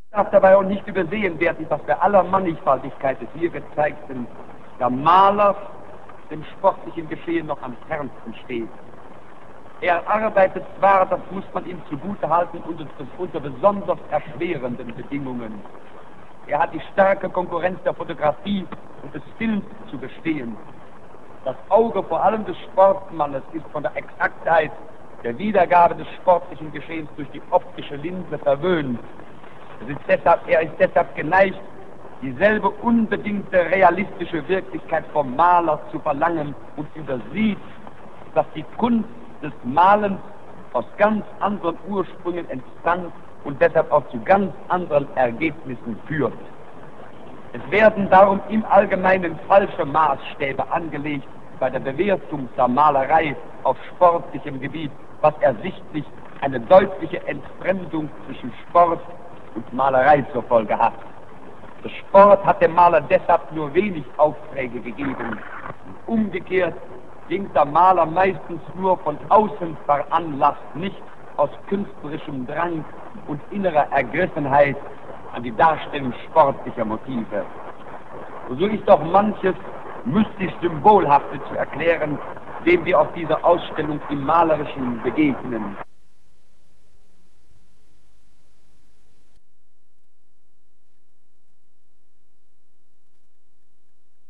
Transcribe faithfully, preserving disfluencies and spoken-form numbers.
Darf dabei auch nicht übersehen werden, dass bei aller Mannigfaltigkeit des hier gezeigten der Maler dem sportlichen Geschehen noch am fernsten steht. Er arbeitet zwar, das muss man ihm zugute halten, unter, unter besonders erschwerenden Bedingungen. Er hat die starke Konkurrenz der Fotografie und des Films zu bestehen. Das Auge vor allem des Sportmannes ist von der Exaktheit der Wiedergabe des sportlichen Geschehens durch die optische Linse verwöhnt. Es ist deshalb, er ist deshalb geneigt, dieselbe unbedingte realistische Wirklichkeit vom Maler zu verlangen und übersieht, dass die Kunst des Malens aus ganz anderen Ursprüngen entstand und deshalb auch zu ganz anderen Ergebnissen führt. Es werden darum im Allgemeinen falsche Maßstäbe angelegt bei der Bewertung der Malerei auf sportlichem Gebiet, was ersichtlich eine deutliche Entfremdung zwischen Sport und Malerei zur Folge hat. Der Sport hat dem Maler deshalb nur wenig Aufträge gegeben. Umgekehrt ging der Maler meistens nur von außen veranlasst, nicht aus künstlerischem Drang und innerer Ergriffenheit an die Darstellung sportlicher Motive. So ist doch manches mystisch Symbolhafte zu erklären, dem wir auf dieser Ausstellung im Malerischen begegnen.